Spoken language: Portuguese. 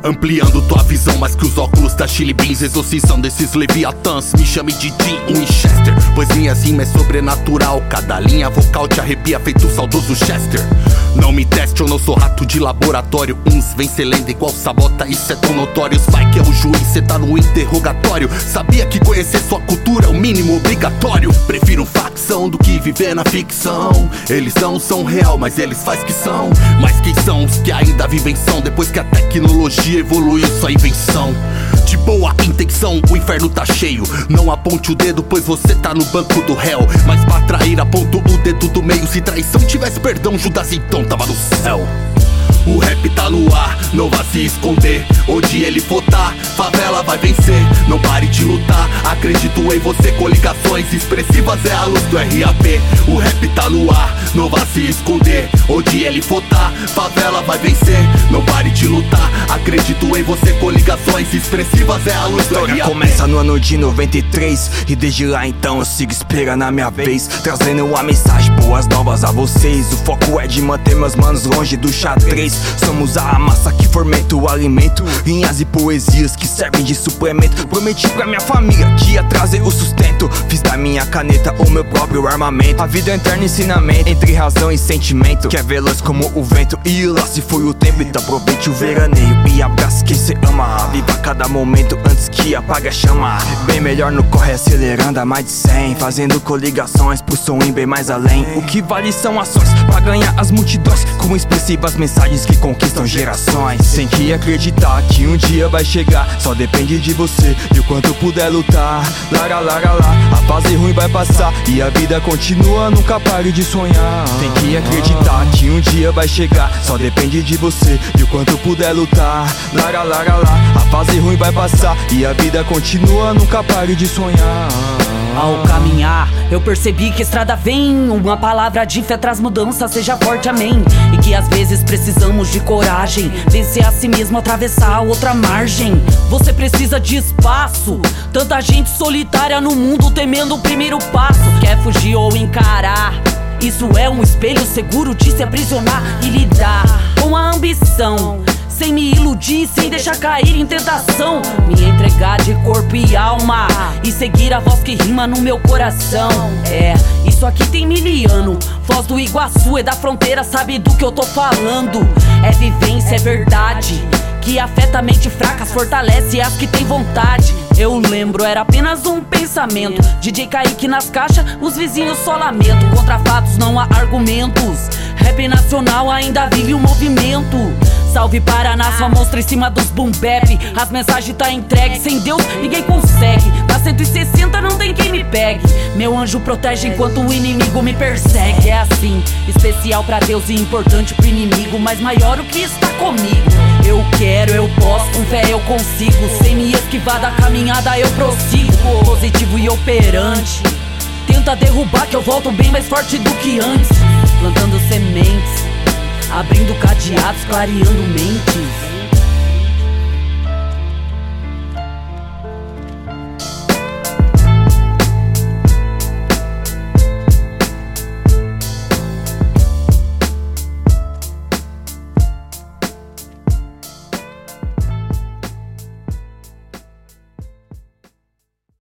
ampliando tua visão mais que os óculos da Chili Beans, exorcizando esses leviatãs. Me chame de Dean Winchester, pois minhas rimas é sobrenatural. Cada linha vocal te arrepia feito o saudoso Chester. Não me teste, eu não sou rato de laboratório. Uns vem cê lenda igual sabota, isso é tão notório. Vai que é o juiz, cê tá no interrogatório. Sabia que conhecer sua cultura é o mínimo obrigatório. Prefiro facção do que viver na ficção. Eles não são real, mas eles faz que são. Mas quem são os que ainda vivem são? Depois que a tecnologia evoluiu sua invenção. De boa intenção, o inferno tá cheio. Não aponte o dedo, pois você tá no banco do réu. Mas pra trair, aponto o dedo do meio. Se traição tivesse perdão, Judas então tava no céu. O rap tá no ar, não vá se esconder. Onde ele for tá, favela vai vencer. Não pare de lutar, acredito em você. Coligações expressivas é a luz do RAP. O rap tá no ar, não vá se esconder. Onde ele for tá, favela vai vencer. Não pare de lutar, acredito em você. Coligações expressivas é a luz do RAP. A história começa no ano de 93 e desde lá então eu sigo esperando a minha vez, trazendo uma mensagem, boas novas a vocês. O foco é de manter meus manos longe do xadrez. Somos a massa que fermenta o alimento, linhas e poesias que servem de suplemento. Prometi pra minha família que ia trazer o sustento. Fiz da minha caneta o meu próprio armamento. A vida é um eterno ensinamento entre razão e sentimento, que é veloz como o vento e lá se foi o tempo. Então aproveite o veraneio e abrace quem cê ama. Viva cada momento antes que apague a chama. Bem melhor no corre acelerando a mais de 100, fazendo coligações pro som ir bem mais além. O que vale são ações pra ganhar as multidões, com expressivas mensagens que conquistam gerações. Tem que acreditar que um dia vai chegar, só depende de você e o quanto puder lutar. Lara, lara, lá, a fase ruim vai passar e a vida continua, nunca pare de sonhar. Tem que acreditar que um dia vai chegar, só depende de você e o quanto puder lutar. Lara, lara, lá, a fase ruim vai passar e a vida continua, nunca pare de sonhar. Ao caminhar, eu percebi que a estrada vem. Uma palavra de fé traz mudança, seja forte, amém. E que às vezes precisamos de coragem, vencer a si mesmo, atravessar a outra margem. Você precisa de espaço, tanta gente solitária no mundo temendo o primeiro passo. Quer fugir ou encarar? Isso é um espelho seguro de se aprisionar e lidar com a ambição, sem me iludir, sem deixar cair em tentação. Me entregar de corpo e alma e seguir a voz que rima no meu coração. É, isso aqui tem miliano. Voz do Iguaçu, é da fronteira, sabe do que eu tô falando. É vivência, é verdade, que afeta a mente fraca, fortalece as que tem vontade. Eu lembro, era apenas um pensamento. DJ Kaique nas caixas, os vizinhos só lamentam. Contra fatos não há argumentos. Rap nacional ainda vive um movimento. Salve Paraná, sua monstra em cima dos boom bap. As mensagens tá entregue, sem Deus ninguém consegue. Na 160 não tem quem me pegue. Meu anjo protege enquanto o inimigo me persegue. É assim, especial pra Deus e importante pro inimigo, mas maior o que está comigo. Eu quero, eu posso, com fé eu consigo. Sem me esquivar da caminhada eu prossigo. Positivo e operante, tenta derrubar que eu volto bem mais forte do que antes. Plantando sementes, abrindo cadeados, clareando mentes.